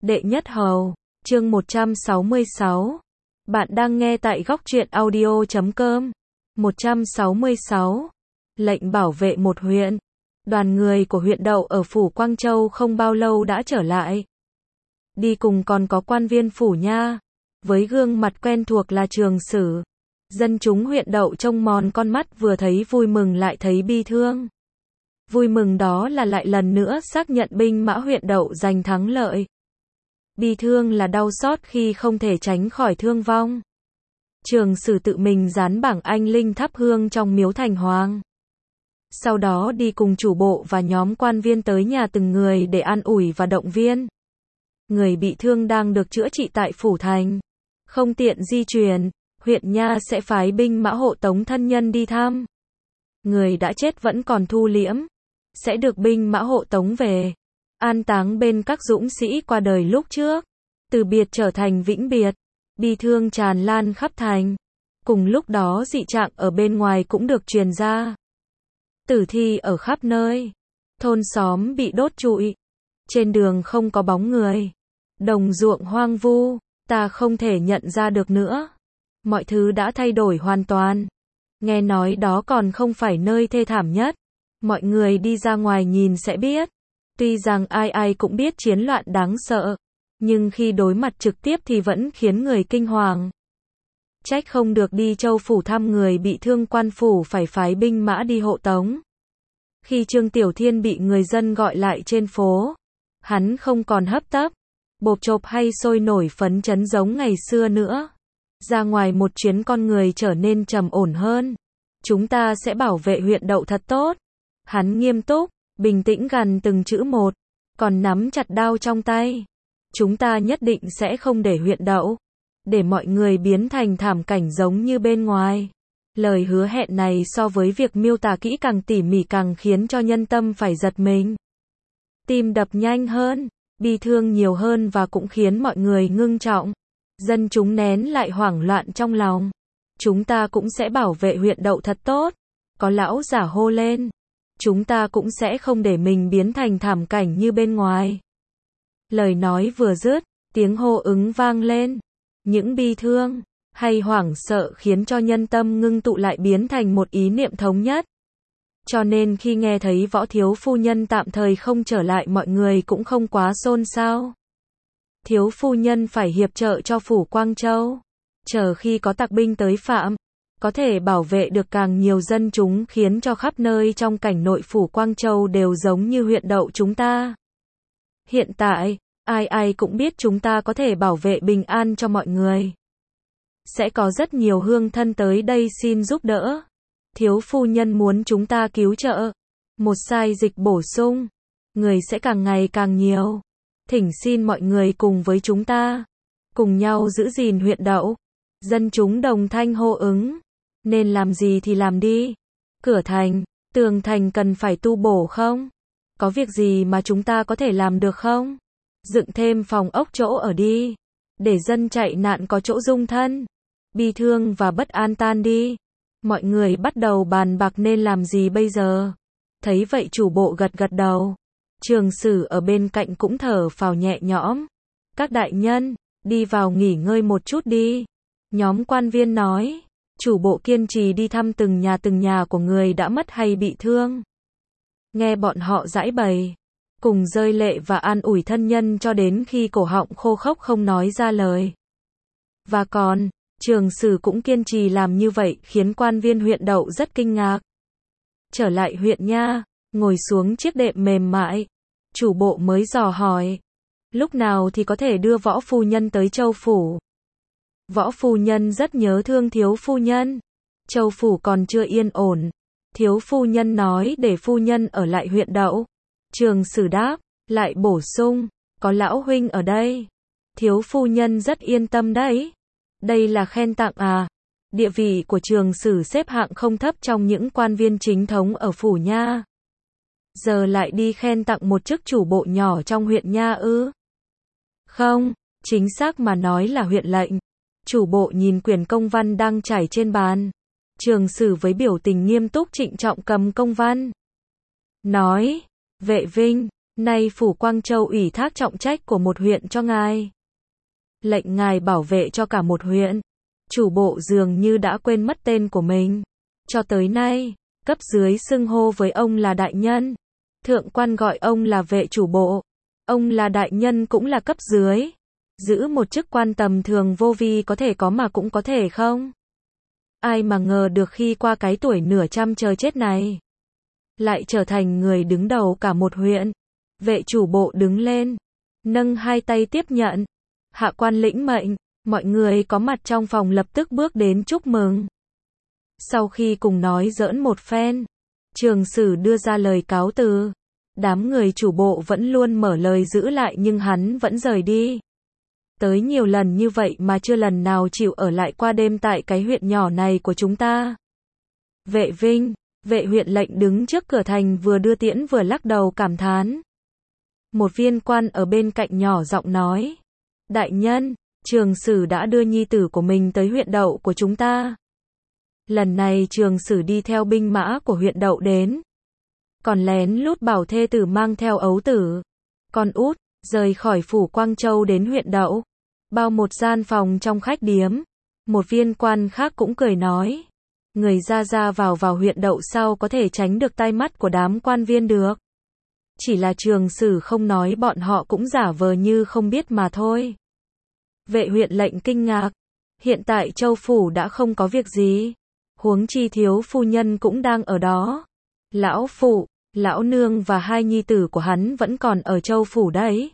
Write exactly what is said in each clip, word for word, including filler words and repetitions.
Đệ nhất hầu, chương một trăm sáu mươi sáu. Bạn đang nghe tại góc truyện audio chấm com. một trăm sáu mươi sáu. Lệnh bảo vệ một huyện. Đoàn người của huyện Đậu ở phủ Quang Châu không bao lâu đã trở lại. Đi cùng còn có quan viên phủ nha, với gương mặt quen thuộc là Trường Sử. Dân chúng huyện Đậu trông mòn con mắt, vừa thấy vui mừng lại thấy bi thương. Vui mừng đó là lại lần nữa xác nhận binh mã huyện Đậu giành thắng lợi. Bi thương là đau xót khi không thể tránh khỏi thương vong. Trường Sử tự mình dán bảng anh linh thắp hương trong miếu thành hoàng. Sau đó đi cùng chủ bộ và nhóm quan viên tới nhà từng người để an ủi và động viên. Người bị thương đang được chữa trị tại phủ thành. Không tiện di chuyển, huyện nha sẽ phái binh mã hộ tống thân nhân đi thăm. Người đã chết vẫn còn thu liễm, sẽ được binh mã hộ tống về, an táng bên các dũng sĩ qua đời lúc trước. Từ biệt trở thành vĩnh biệt, bi thương tràn lan khắp thành. Cùng lúc đó dị trạng ở bên ngoài cũng được truyền ra. Tử thi ở khắp nơi, thôn xóm bị đốt trụi, trên đường không có bóng người, đồng ruộng hoang vu, ta không thể nhận ra được nữa. Mọi thứ đã thay đổi hoàn toàn. Nghe nói đó còn không phải nơi thê thảm nhất. Mọi người đi ra ngoài nhìn sẽ biết. Tuy rằng ai ai cũng biết chiến loạn đáng sợ, nhưng khi đối mặt trực tiếp thì vẫn khiến người kinh hoàng. Trách không được đi Châu phủ thăm người bị thương, quan phủ phải phái binh mã đi hộ tống. Khi Trương Tiểu Thiên bị người dân gọi lại trên phố, hắn không còn hấp tấp, bộp chộp hay sôi nổi phấn chấn giống ngày xưa nữa. Ra ngoài một chuyến con người trở nên trầm ổn hơn. Chúng ta sẽ bảo vệ huyện Đậu thật tốt. Hắn nghiêm túc, bình tĩnh gằn từng chữ một, còn nắm chặt đao trong tay. Chúng ta nhất định sẽ không để huyện Đậu, để mọi người biến thành thảm cảnh giống như bên ngoài. Lời hứa hẹn này so với việc miêu tả kỹ càng tỉ mỉ càng khiến cho nhân tâm phải giật mình. Tim đập nhanh hơn, bi thương nhiều hơn và cũng khiến mọi người ngưng trọng. Dân chúng nén lại hoảng loạn trong lòng. Chúng ta cũng sẽ bảo vệ huyện Đậu thật tốt. Có lão giả hô lên. Chúng ta cũng sẽ không để mình biến thành thảm cảnh như bên ngoài. Lời nói vừa dứt, tiếng hô ứng vang lên. Những bi thương hay hoảng sợ khiến cho nhân tâm ngưng tụ lại biến thành một ý niệm thống nhất. Cho nên khi nghe thấy Võ thiếu phu nhân tạm thời không trở lại, mọi người cũng không quá xôn xao. Thiếu phu nhân phải hiệp trợ cho phủ Quang Châu. Chờ khi có tặc binh tới phạm, có thể bảo vệ được càng nhiều dân chúng, khiến cho khắp nơi trong cảnh nội phủ Quang Châu đều giống như huyện Đậu chúng ta. Hiện tại, ai ai cũng biết chúng ta có thể bảo vệ bình an cho mọi người. Sẽ có rất nhiều hương thân tới đây xin giúp đỡ. Thiếu phu nhân muốn chúng ta cứu trợ. Một sai dịch bổ sung. Người sẽ càng ngày càng nhiều. Thỉnh xin mọi người cùng với chúng ta, cùng nhau giữ gìn huyện Đậu. Dân chúng đồng thanh hô ứng. Nên làm gì thì làm đi. Cửa thành, tường thành cần phải tu bổ không? Có việc gì mà chúng ta có thể làm được không? Dựng thêm phòng ốc chỗ ở đi, để dân chạy nạn có chỗ dung thân. Bi thương và bất an tan đi. Mọi người bắt đầu bàn bạc nên làm gì bây giờ. Thấy vậy chủ bộ gật gật đầu. Trường Sử ở bên cạnh cũng thở phào nhẹ nhõm. Các đại nhân, đi vào nghỉ ngơi một chút đi. Nhóm quan viên nói. Chủ bộ kiên trì đi thăm từng nhà từng nhà của người đã mất hay bị thương. Nghe bọn họ giãi bày, cùng rơi lệ và an ủi thân nhân cho đến khi cổ họng khô khốc không nói ra lời. Và còn, Trường Sử cũng kiên trì làm như vậy khiến quan viên huyện Đậu rất kinh ngạc. Trở lại huyện nha, ngồi xuống chiếc đệm mềm mại, chủ bộ mới dò hỏi. Lúc nào thì có thể đưa Võ phu nhân tới Châu phủ? Võ phu nhân rất nhớ thương thiếu phu nhân. Châu phủ còn chưa yên ổn. Thiếu phu nhân nói để phu nhân ở lại huyện Đậu. Trường Sử đáp, lại bổ sung, có lão huynh ở đây. Thiếu phu nhân rất yên tâm đấy. Đây là khen tặng à? Địa vị của Trường Sử xếp hạng không thấp trong những quan viên chính thống ở phủ nha. Giờ lại đi khen tặng một chức chủ bộ nhỏ trong huyện nha ư? Không, chính xác mà nói là huyện lệnh. Chủ bộ nhìn quyển công văn đang trải trên bàn. Trường Sử với biểu tình nghiêm túc trịnh trọng cầm công văn. Nói, vệ vinh, Nay Phủ Quang Châu ủy thác trọng trách của một huyện cho ngài. Lệnh ngài bảo vệ cho cả một huyện. Chủ bộ dường như đã quên mất tên của mình. Cho tới nay, cấp dưới xưng hô với ông là đại nhân. Thượng quan gọi ông là vệ chủ bộ. Ông là đại nhân cũng là cấp dưới. Giữ một chức quan tầm thường vô vi có thể có mà cũng có thể không. Ai mà ngờ được khi qua cái tuổi nửa trăm chờ chết này, lại trở thành người đứng đầu cả một huyện. Vệ chủ bộ đứng lên, nâng hai tay tiếp nhận. Hạ quan lĩnh mệnh, mọi người có mặt trong phòng lập tức bước đến chúc mừng. Sau khi cùng nói giỡn một phen, Trường Sử đưa ra lời cáo từ. Đám người chủ bộ vẫn luôn mở lời giữ lại nhưng hắn vẫn rời đi. Tới nhiều lần như vậy mà chưa lần nào chịu ở lại qua đêm tại cái huyện nhỏ này của chúng ta. Vệ Vinh, vệ huyện lệnh đứng trước cửa thành vừa đưa tiễn vừa lắc đầu cảm thán. Một viên quan ở bên cạnh nhỏ giọng nói. Đại nhân, Trường Sử đã đưa nhi tử của mình tới huyện Đậu của chúng ta. Lần này Trường Sử đi theo binh mã của huyện Đậu đến. Còn lén lút bảo thê tử mang theo ấu tử. Con út, rời khỏi Phủ Quang Châu đến huyện Đậu. Bao một gian phòng trong khách điếm. Một viên quan khác cũng cười nói. Người ra ra vào vào huyện Đậu sao có thể tránh được tai mắt của đám quan viên được. Chỉ là Trường Sử không nói bọn họ cũng giả vờ như không biết mà thôi. Vệ huyện lệnh kinh ngạc. Hiện tại Châu Phủ đã không có việc gì. Huống chi thiếu phu nhân cũng đang ở đó. Lão phụ, lão nương và hai nhi tử của hắn vẫn còn ở Châu Phủ đấy.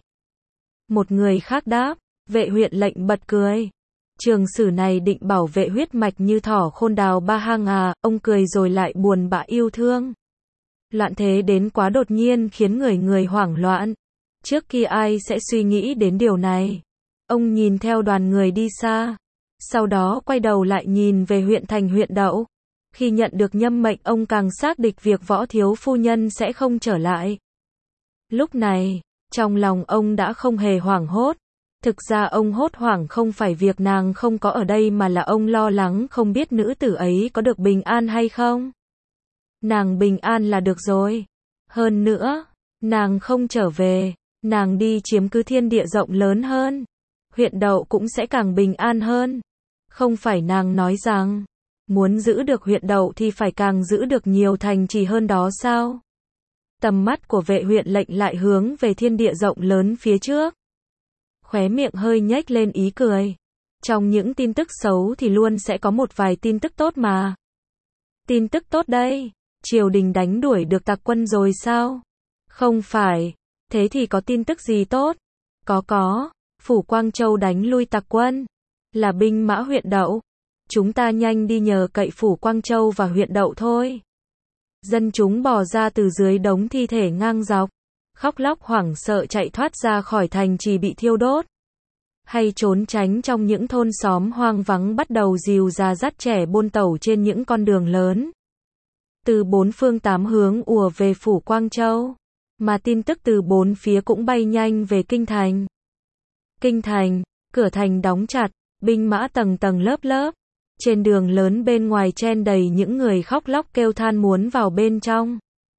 Một người khác đáp. Vệ huyện lệnh bật cười. Trường Sử này định bảo vệ huyết mạch như thỏ khôn đào ba hang à, ông cười rồi lại buồn bã yêu thương. Loạn thế đến quá đột nhiên khiến người người hoảng loạn. Trước kia ai sẽ suy nghĩ đến điều này. Ông nhìn theo đoàn người đi xa. Sau đó quay đầu lại nhìn về huyện thành huyện Đậu. Khi nhận được nhâm mệnh ông càng xác định việc Võ thiếu phu nhân sẽ không trở lại. Lúc này, trong lòng ông đã không hề hoảng hốt. Thực ra ông hốt hoảng không phải việc nàng không có ở đây mà là ông lo lắng không biết nữ tử ấy có được bình an hay không. Nàng bình an là được rồi. Hơn nữa, nàng không trở về, nàng đi chiếm cứ thiên địa rộng lớn hơn. Huyện Đậu cũng sẽ càng bình an hơn. Không phải nàng nói rằng, muốn giữ được huyện Đậu thì phải càng giữ được nhiều thành trì hơn đó sao? Tầm mắt của vệ huyện lệnh lại hướng về thiên địa rộng lớn phía trước. Khóe miệng hơi nhếch lên ý cười. Trong những tin tức xấu thì luôn sẽ có một vài tin tức tốt mà. Tin tức tốt đây, triều đình đánh đuổi được tặc quân rồi sao? Không phải, thế thì có tin tức gì tốt? Có có, Phủ Quang Châu đánh lui tặc quân, là binh mã huyện Đậu. Chúng ta nhanh đi nhờ cậy Phủ Quang Châu và huyện Đậu thôi. Dân chúng bò ra từ dưới đống thi thể ngang dọc. Khóc lóc hoảng sợ chạy thoát ra khỏi thành trì bị thiêu đốt. Hay trốn tránh trong những thôn xóm hoang vắng bắt đầu dìu ra dắt trẻ buôn tẩu trên những con đường lớn. Từ bốn phương tám hướng ùa về Phủ Quang Châu. Mà tin tức từ bốn phía cũng bay nhanh về Kinh Thành. Kinh Thành, cửa thành đóng chặt, binh mã tầng tầng lớp lớp. Trên đường lớn bên ngoài chen đầy những người khóc lóc kêu than muốn vào bên trong.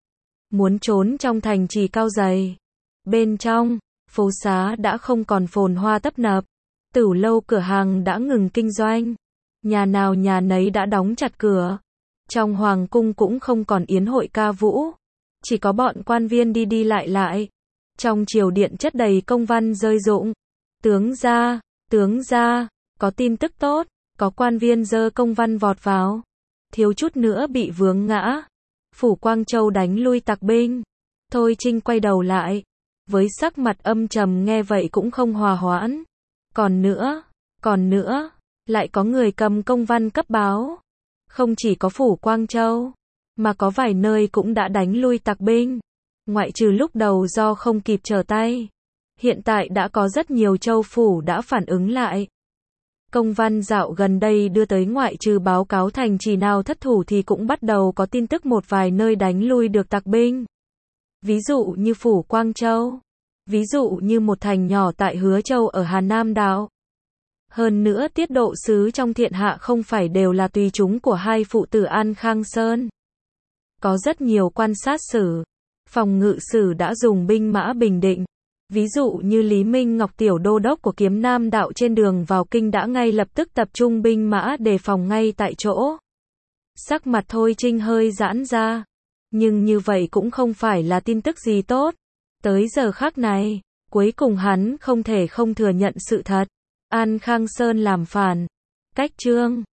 Muốn trốn trong thành trì cao dày. Bên trong, phố xá đã không còn phồn hoa tấp nập. Tửu lâu cửa hàng đã ngừng kinh doanh. Nhà nào nhà nấy đã đóng chặt cửa. Trong hoàng cung cũng không còn yến hội ca vũ. Chỉ có bọn quan viên đi đi lại lại. Trong triều điện chất đầy công văn rơi rụng. Tướng gia, tướng gia, có tin tức tốt. Có quan viên dơ công văn vọt vào. Thiếu chút nữa bị vướng ngã. Phủ Quang Châu đánh lui tặc binh. Thôi Trinh quay đầu lại. Với sắc mặt âm trầm nghe vậy cũng không hòa hoãn. Còn nữa, còn nữa, lại có người cầm công văn cấp báo. Không chỉ có Phủ Quang Châu, mà có vài nơi cũng đã đánh lui tặc binh. Ngoại trừ lúc đầu do không kịp trở tay. Hiện tại đã có rất nhiều châu phủ đã phản ứng lại. Công văn dạo gần đây đưa tới ngoại trừ báo cáo thành trì nào thất thủ thì cũng bắt đầu có tin tức một vài nơi đánh lui được tặc binh. Ví dụ như Phủ Quang Châu. Ví dụ như một thành nhỏ tại Hứa Châu ở Hà Nam đảo. Hơn nữa tiết độ sứ trong thiên hạ không phải đều là tùy chúng của hai phụ tử An Khang Sơn. Có rất nhiều quan sát sử. Phòng ngự sử đã dùng binh mã bình định. Ví dụ như Lý Minh Ngọc tiểu đô đốc của Kiếm Nam đạo trên đường vào kinh đã ngay lập tức tập trung binh mã đề phòng ngay tại chỗ. Sắc mặt Thôi Trinh hơi giãn ra. Nhưng như vậy cũng không phải là tin tức gì tốt. Tới giờ khắc này, cuối cùng hắn không thể không thừa nhận sự thật. An Khang Sơn làm phản. Cách chương